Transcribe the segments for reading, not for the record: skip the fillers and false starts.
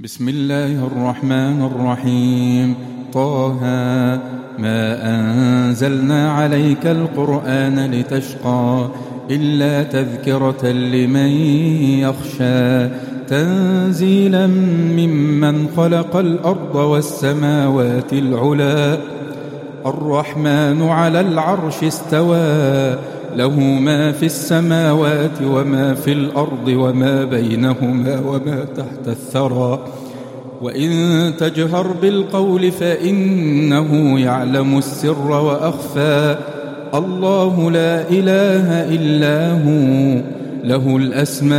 بسم الله الرحمن الرحيم. طه ما أنزلنا عليك القرآن لتشقى إلا تذكرة لمن يخشى تنزيلا ممن خلق الأرض والسماوات العلى الرحمن على العرش استوى له ما في السماوات وما في الأرض وما بينهما وما تحت الثرى وإن تجهر بالقول فإنه يعلم السر وأخفى الله لا إله إلا هو له الأسماء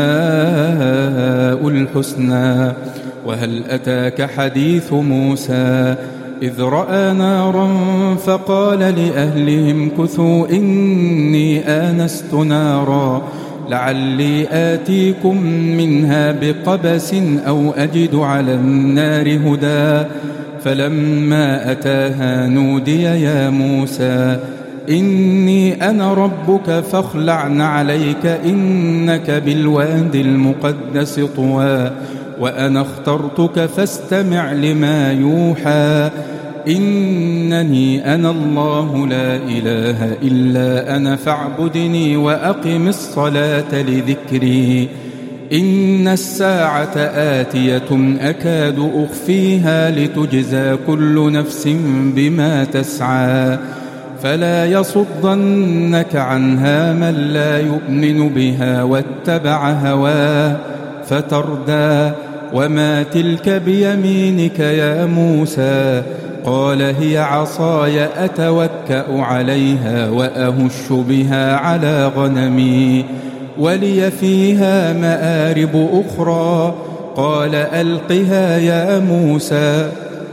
الحسنى. وهل أتاك حديث موسى إذ رأى نارا فقال لأهلهم كثوا إني آنست نارا لعلي آتيكم منها بقبس أو أجد على النار هدى فلما أتاها نودي يا موسى إني أنا ربك فاخلع عليك إنك بالوادي المقدس طوى وأنا اخترتك فاستمع لما يوحى إنني أنا الله لا إله إلا أنا فاعبدني وأقم الصلاة لذكري إن الساعة آتية أكاد أخفيها لتجزى كل نفس بما تسعى فلا يصدنك عنها من لا يؤمن بها واتبع هواه فتردى وما تلك بيمينك يا موسى قال هي عصاي أتوكأ عليها وأهش بها على غنمي ولي فيها مآرب أخرى قال ألقها يا موسى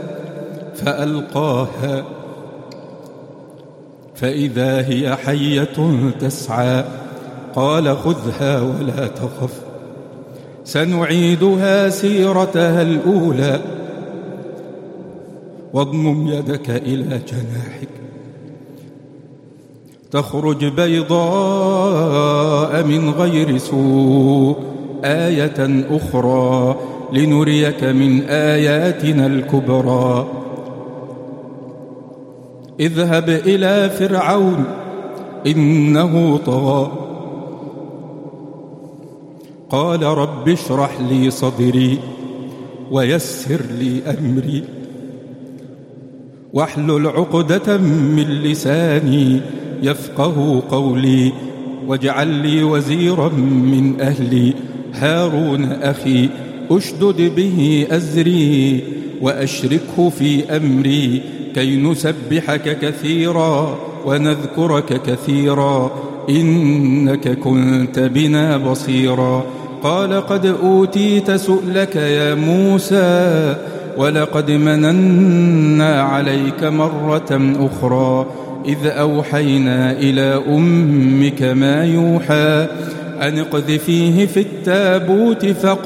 فألقاها فإذا هي حية تسعى قال خذها ولا تخف سنعيدها سيرتها الأولى واضمم يدك إلى جناحك تخرج بيضاء من غير سوء آية أخرى لنريك من آياتنا الكبرى اذهب إلى فرعون إنه طغى قال رب اشرح لي صدري ويسر لي أمري واحلل عقدة من لساني يفقه قولي واجعل لي وزيرا من أهلي هارون أخي أشدد به أزري وأشركه في أمري كي نسبحك كثيرا ونذكرك كثيرا إنك كنت بنا بصيرا قال قد أوتيت سؤلك يا موسى ولقد مننا عليك مرة أخرى إذ أوحينا إلى أمك ما يوحى أن اقذفيه في التابوت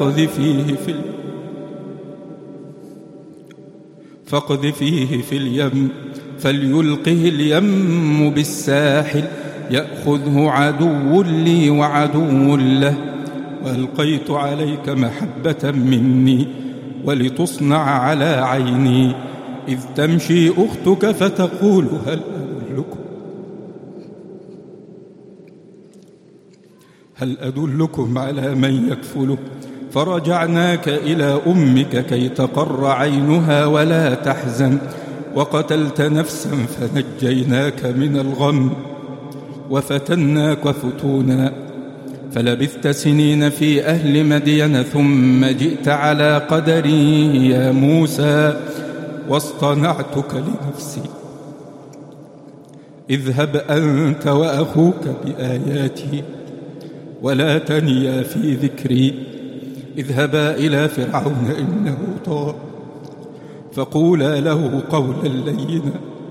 فاقذفيه في اليم فليلقه اليم بالساحل يأخذه عدو لي وعدو له وألقيت عليك محبة مني ولتصنع على عيني إذ تمشي أختك فتقول هل أدلكم على من يكفله فرجعناك إلى أمك كي تقر عينها ولا تحزن وقتلت نفسا فنجيناك من الغم وفتناك فتونا فلبثت سنين في أهل مدين ثم جئت على قدري يا موسى واصطنعتك لنفسي اذهب أنت وأخوك بآياتي ولا تنيا في ذكري اذهبا إلى فرعون إنه طغى فقولا له قولا لينا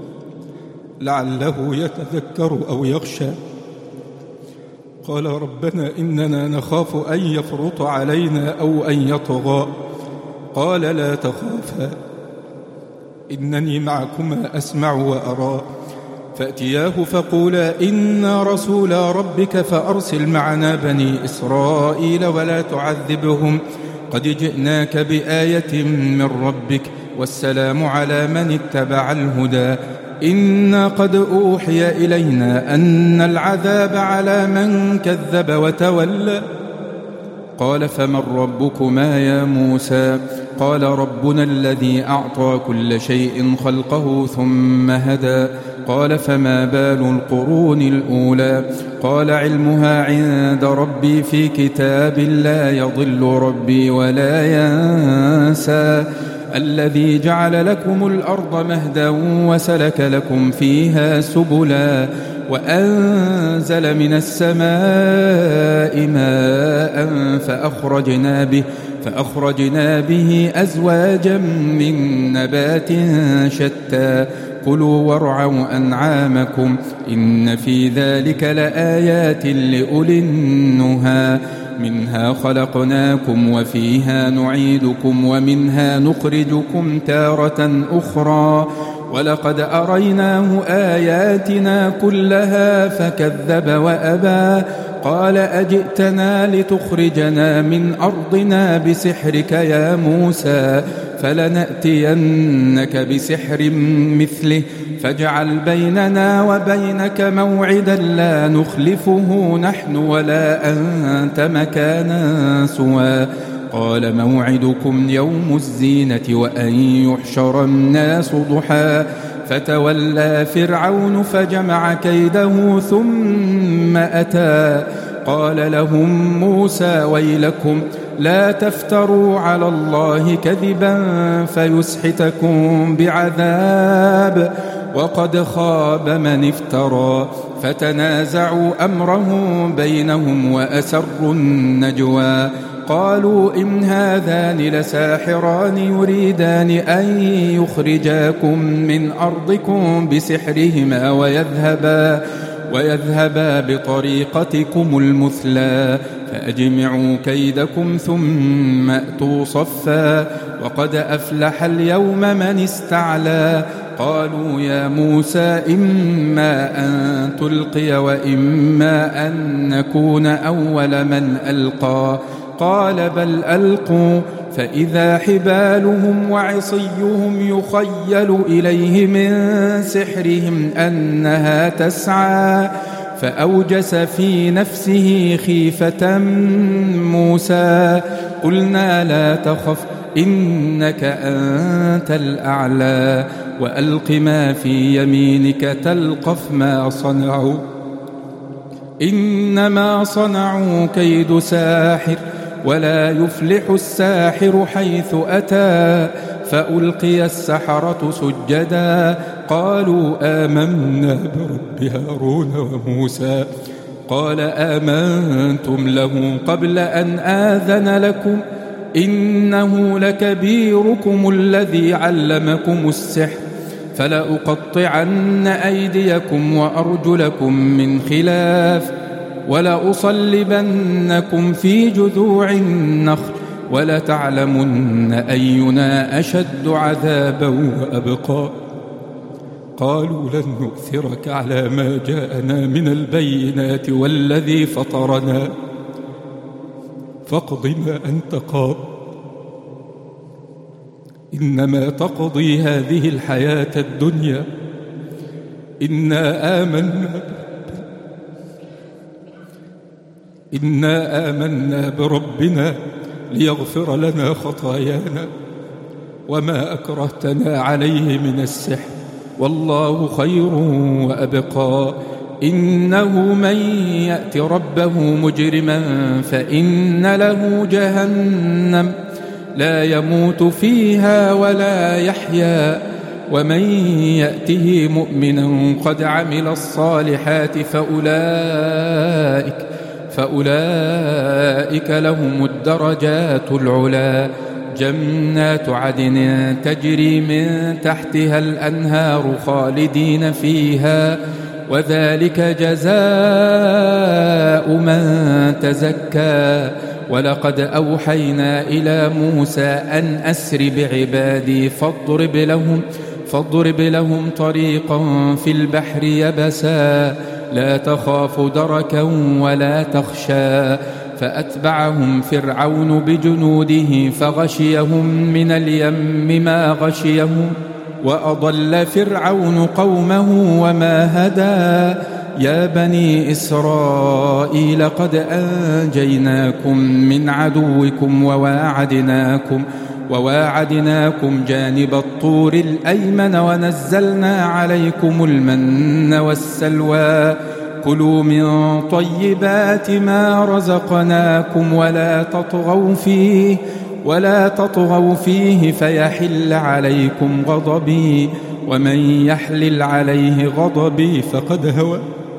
لعله يتذكر أو يخشى قال ربنا إننا نخاف أن يفرط علينا أو أن يطغى قال لا تخافا إنني معكما أسمع وأرى فأتياه فقولا إنا رسولا ربك فأرسل معنا بني إسرائيل ولا تعذبهم قد جئناك بآية من ربك والسلام على من اتبع الهدى إنا قد أوحي إلينا أن العذاب على من كذب وتولى قال فمن ربكما يا موسى قال ربنا الذي أعطى كل شيء خلقه ثم هدى قال فما بال القرون الأولى قال علمها عند ربي في كتاب لا يضل ربي ولا ينسى الذي جعل لكم الأرض مهدا وسلك لكم فيها سبلا وأنزل من السماء ماء فأخرجنا به أزواجا من نبات شتى كلوا وارعوا أنعامكم إن في ذلك لآيات لأولي النهى منها خلقناكم وفيها نعيدكم ومنها نخرجكم تارة أخرى ولقد أريناه آياتنا كلها فكذب وأبى قال أجئتنا لتخرجنا من أرضنا بسحرك يا موسى فلنأتينك بسحر مثله فاجعل بيننا وبينك موعدا لا نخلفه نحن ولا أنت مكانا سوى قال موعدكم يوم الزينة وأن يحشر الناس ضحى فتولى فرعون فجمع كيده ثم أتى قال لهم موسى ويلكم لا تفتروا على الله كذبا فيسحتكم بعذاب وقد خاب من افترى فتنازعوا أمرهم بينهم وأسروا النجوى قالوا إن هذان لساحران يريدان أن يخرجاكم من أرضكم بسحرهما ويذهبا بطريقتكم المثلى فأجمعوا كيدكم ثم أتوا صفا وقد أفلح اليوم من استعلى قالوا يا موسى إما أن تلقي وإما أن نكون أول من ألقى قال بل ألقوا فإذا حبالهم وعصيهم يخيل إليه من سحرهم أنها تسعى فأوجس في نفسه خيفة موسى قلنا لا تخف إنك أنت الأعلى وألق ما في يمينك تلقف ما صنعوا إنما صنعوا كيد ساحر ولا يفلح الساحر حيث أتى فألقي السحرة سجدا قالوا آمنا برب هارون وموسى قال آمنتم له قبل أن آذن لكم إنه لكبيركم الذي علمكم السحر فلأقطعن أيديكم وأرجلكم من خلاف ولأصلبنكم في جذوع النخل ولتعلمن أينا أشد عذابا وأبقى قالوا لن نؤثرك على ما جاءنا من البينات والذي فطرنا فاقض ما أنت قاض إنما تقضي هذه الحياة الدنيا إنا آمنا بربنا ليغفر لنا خطايانا وما أكرهتنا عليه من السحر والله خير وأبقى إنه من يأت ربه مجرما فإن له جهنم لا يموت فيها ولا يحيا ومن يأته مؤمنا قد عمل الصالحات فأولئك لهم الدرجات العلا جنات عدن تجري من تحتها الأنهار خالدين فيها وذلك جزاء من تزكى ولقد أوحينا إلى موسى أن أسر بعبادي فاضرب لهم طريقا في البحر يبسا لا تخاف دركا ولا تخشى فأتبعهم فرعون بجنوده فغشيهم من اليم ما غشيهم وأضل فرعون قومه وما هدى يا بني إسرائيل قد أنجيناكم من عدوكم وواعدناكم جانب الطور الأيمن ونزلنا عليكم المن والسلوى كلوا من طيبات ما رزقناكم ولا تطغوا فيه فيحل عليكم غضبي ومن يحلل عليه غضبي فقد هوى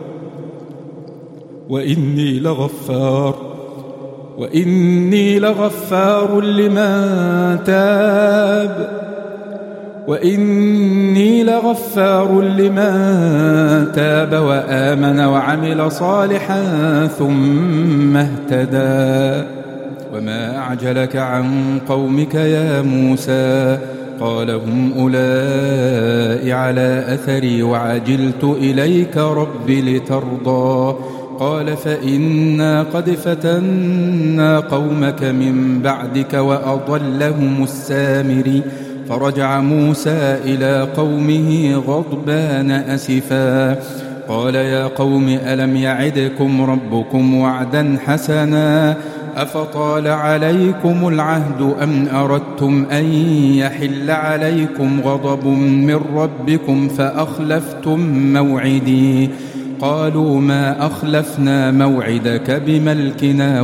وإني لغفار لمن تاب وآمن وعمل صالحا ثم اهتدى وما أعجلك عن قومك يا موسى قال هم أولئك على أثري وعجلت إليك رب لترضى قال فإنا قد فتنا قومك من بعدك وأضلهم السامري فرجع موسى إلى قومه غضبان أسفا قال يا قوم ألم يعدكم ربكم وعدا حسنا أفطال عليكم العهد أم أردتم أن يحل عليكم غضب من ربكم فأخلفتم موعدي قالوا ما أخلفنا موعدك بملكنا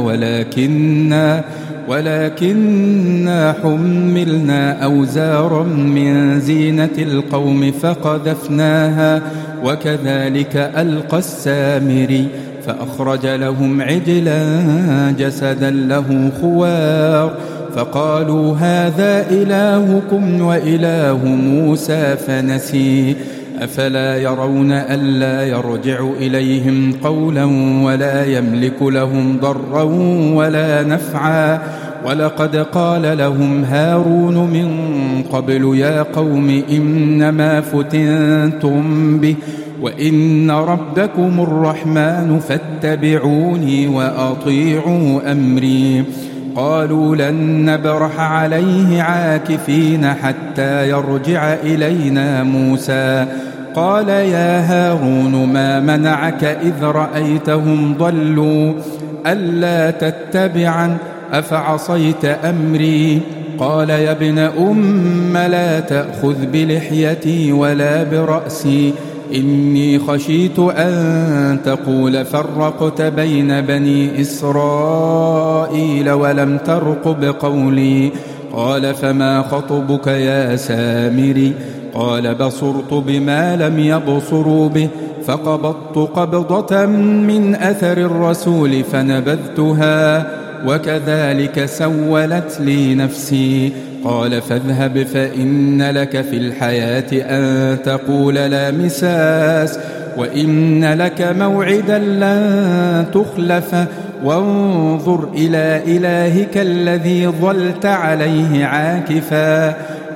ولكننا حملنا أوزارا من زينة القوم فقذفناها وكذلك ألقى السامري فأخرج لهم عجلا جسدا له خوار فقالوا هذا إلهكم وإله موسى فنسي أفلا يرون ألا يرجع إليهم قولا ولا يملك لهم ضرا ولا نفعا ولقد قال لهم هارون من قبل يا قوم إنما فتنتم به وإن ربكم الرحمن فاتبعوني وأطيعوا أمري قالوا لن نبرح عليه عاكفين حتى يرجع إلينا موسى قال يا هارون ما منعك إذ رأيتهم ضلوا ألا تتبعن أفعصيت أمري قال يا ابن أم لا تأخذ بلحيتي ولا برأسي إني خشيت أن تقول فرقت بين بني إسرائيل ولم ترقب قولي قال فما خطبك يا سامري قال بصرت بما لم يبصروا به فقبضت قبضة من أثر الرسول فنبذتها وكذلك سولت لي نفسي قال فاذهب فإن لك في الحياة أن تقول لا مساس وإن لك موعدا لن تخلفه وانظر إلى إلهك الذي ظلت عليه عاكفا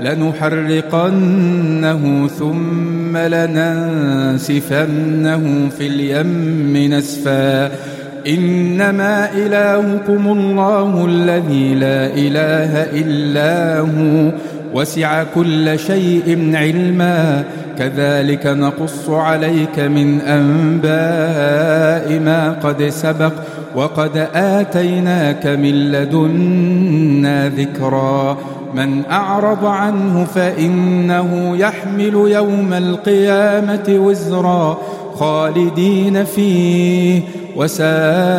لنحرقنه ثم لننسفنه في اليم نسفا إنما إلهكم الله الذي لا إله إلا هو وسع كل شيء علما كذلك نقص عليك من أنباء ما قد سبق وقد آتيناك من لدنا ذكرا من أعرض عنه فإنه يحمل يوم القيامة وزرا خالدين فيه وساء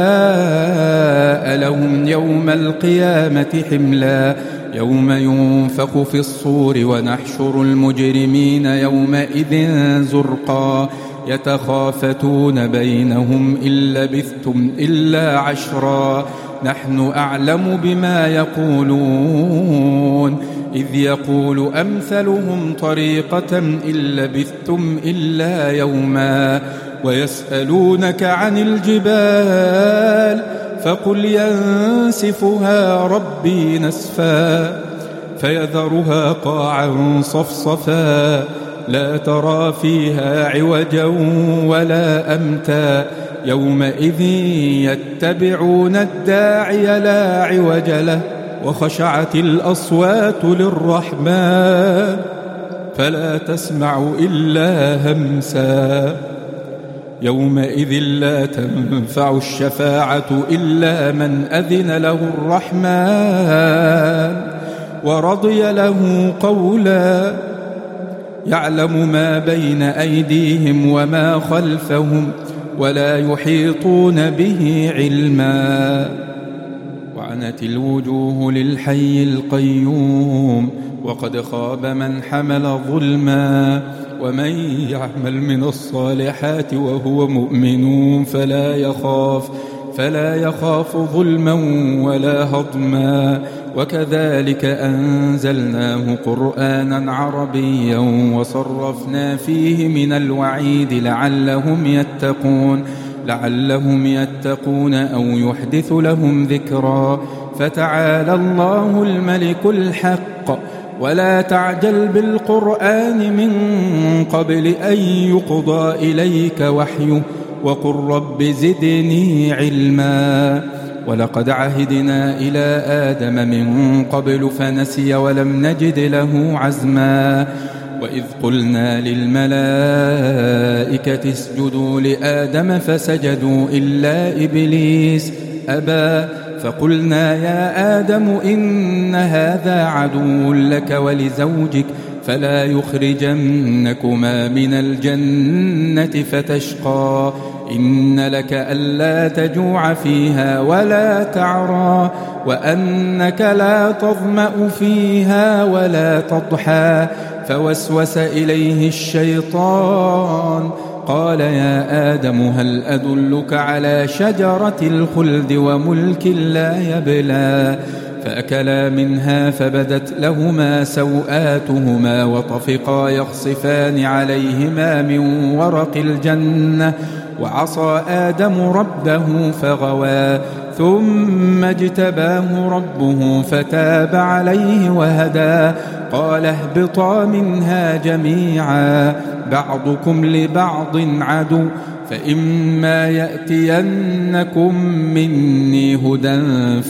لهم يوم القيامة حملا يوم ينفخ في الصور ونحشر المجرمين يومئذ زرقا يتخافتون بينهم إن لبثتم إلا عشرا نحن أعلم بما يقولون إذ يقول أمثلهم طريقة إن لبثتم إلا يوما ويسألونك عن الجبال فقل ينسفها ربي نسفا فيذرها قاعا صفصفا لا ترى فيها عوجا ولا أمتا يومئذ يتبعون الداعي لا عوج له وخشعت الأصوات للرحمن فلا تسمع إلا همسا يومئذ لا تنفع الشفاعة إلا من أذن له الرحمن ورضي له قولا يعلم ما بين أيديهم وما خلفهم ولا يحيطون به علما وعنت الوجوه للحي القيوم وقد خاب من حمل ظلما ومن يعمل من الصالحات وهو مؤمن فلا يخاف ظلما ولا هضما وكذلك أنزلناه قرآنا عربيا وصرفنا فيه من الوعيد لعلهم يتقون أو يحدث لهم ذكرا فتعالى الله الملك الحق ولا تعجل بالقرآن من قبل أن يقضى إليك وحيه وقل رب زدني علما ولقد عهدنا إلى آدم من قبل فنسي ولم نجد له عزما وإذ قلنا للملائكة اسجدوا لآدم فسجدوا إلا إبليس أبى فقلنا يا آدم إن هذا عدو لك ولزوجك فلا يخرجنكما من الجنة فتشقى إن لك ألا تجوع فيها ولا تعرى وأنك لا تظمأ فيها ولا تضحى فوسوس إليه الشيطان قال يا آدم هل أدلك على شجرة الخلد وملك لا يبلى فأكلا منها فبدت لهما سوآتهما وطفقا يخصفان عليهما من ورق الجنة وعصى آدم ربه فغوى ثم اجتباه ربه فتاب عليه وهدى قال اهبطا منها جميعا بعضكم لبعض عدو فإما يأتينكم مني هدى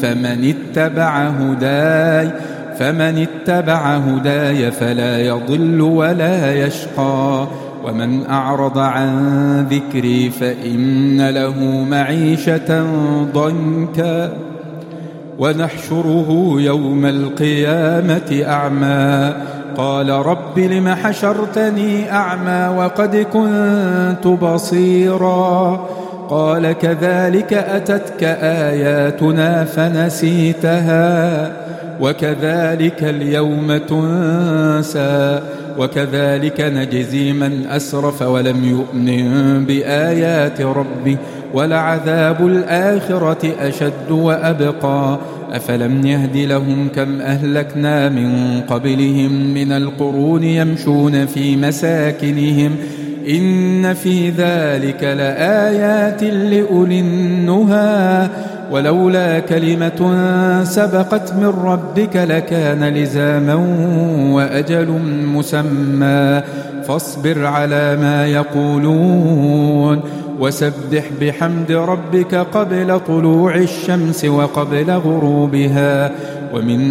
فمن اتبع هداي فلا يضل ولا يشقى ومن أعرض عن ذكري فإن له معيشة ضنكا ونحشره يوم القيامة أعمى قال رب لم حشرتني أعمى وقد كنت بصيرا قال كذلك أتتك آياتنا فنسيتها وكذلك اليوم تنسى وكذلك نجزي من أسرف ولم يؤمن بآيات ربه ولعذاب الآخرة أشد وأبقى أفلم يهد لهم كم أهلكنا من قبلهم من القرون يمشون في مساكنهم إن في ذلك لآيات لأولي النهى ولولا كلمة سبقت من ربك لكان لزاما وأجل مسمى فاصبر على ما يقولون وسبح بحمد ربك قبل طلوع الشمس وقبل غروبها ومن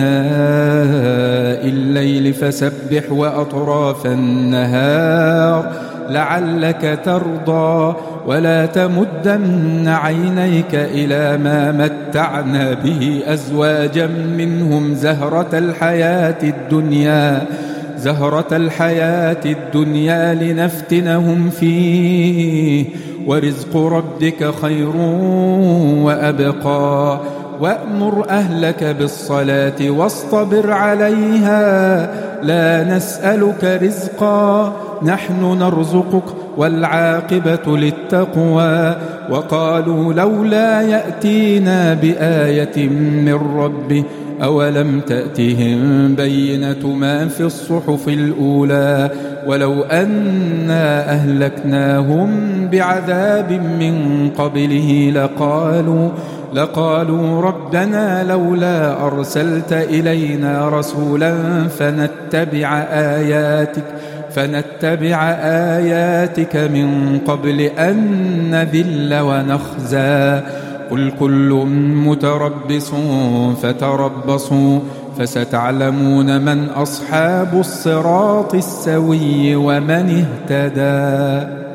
آناء الليل فسبح وأطراف النهار لعلك ترضى ولا تمدن عينيك إلى ما متعنا به أزواجا منهم زهرة الحياة الدنيا لنفتنهم فيه ورزق ربك خير وأبقى وأمر أهلك بالصلاة واصطبر عليها لا نسألك رزقا نحن نرزقك والعاقبة للتقوى وقالوا لولا يأتينا بآية من ربه أولم تأتهم بينة ما في الصحف الأولى ولو أنا أهلكناهم بعذاب من قبله لقالوا ربنا لولا أرسلت إلينا رسولا فنتبع آياتك فنتبع آياتك من قبل أن نذل ونخزى قل كل متربص فتربصوا فستعلمون من أصحاب الصراط السوي ومن اهتدى.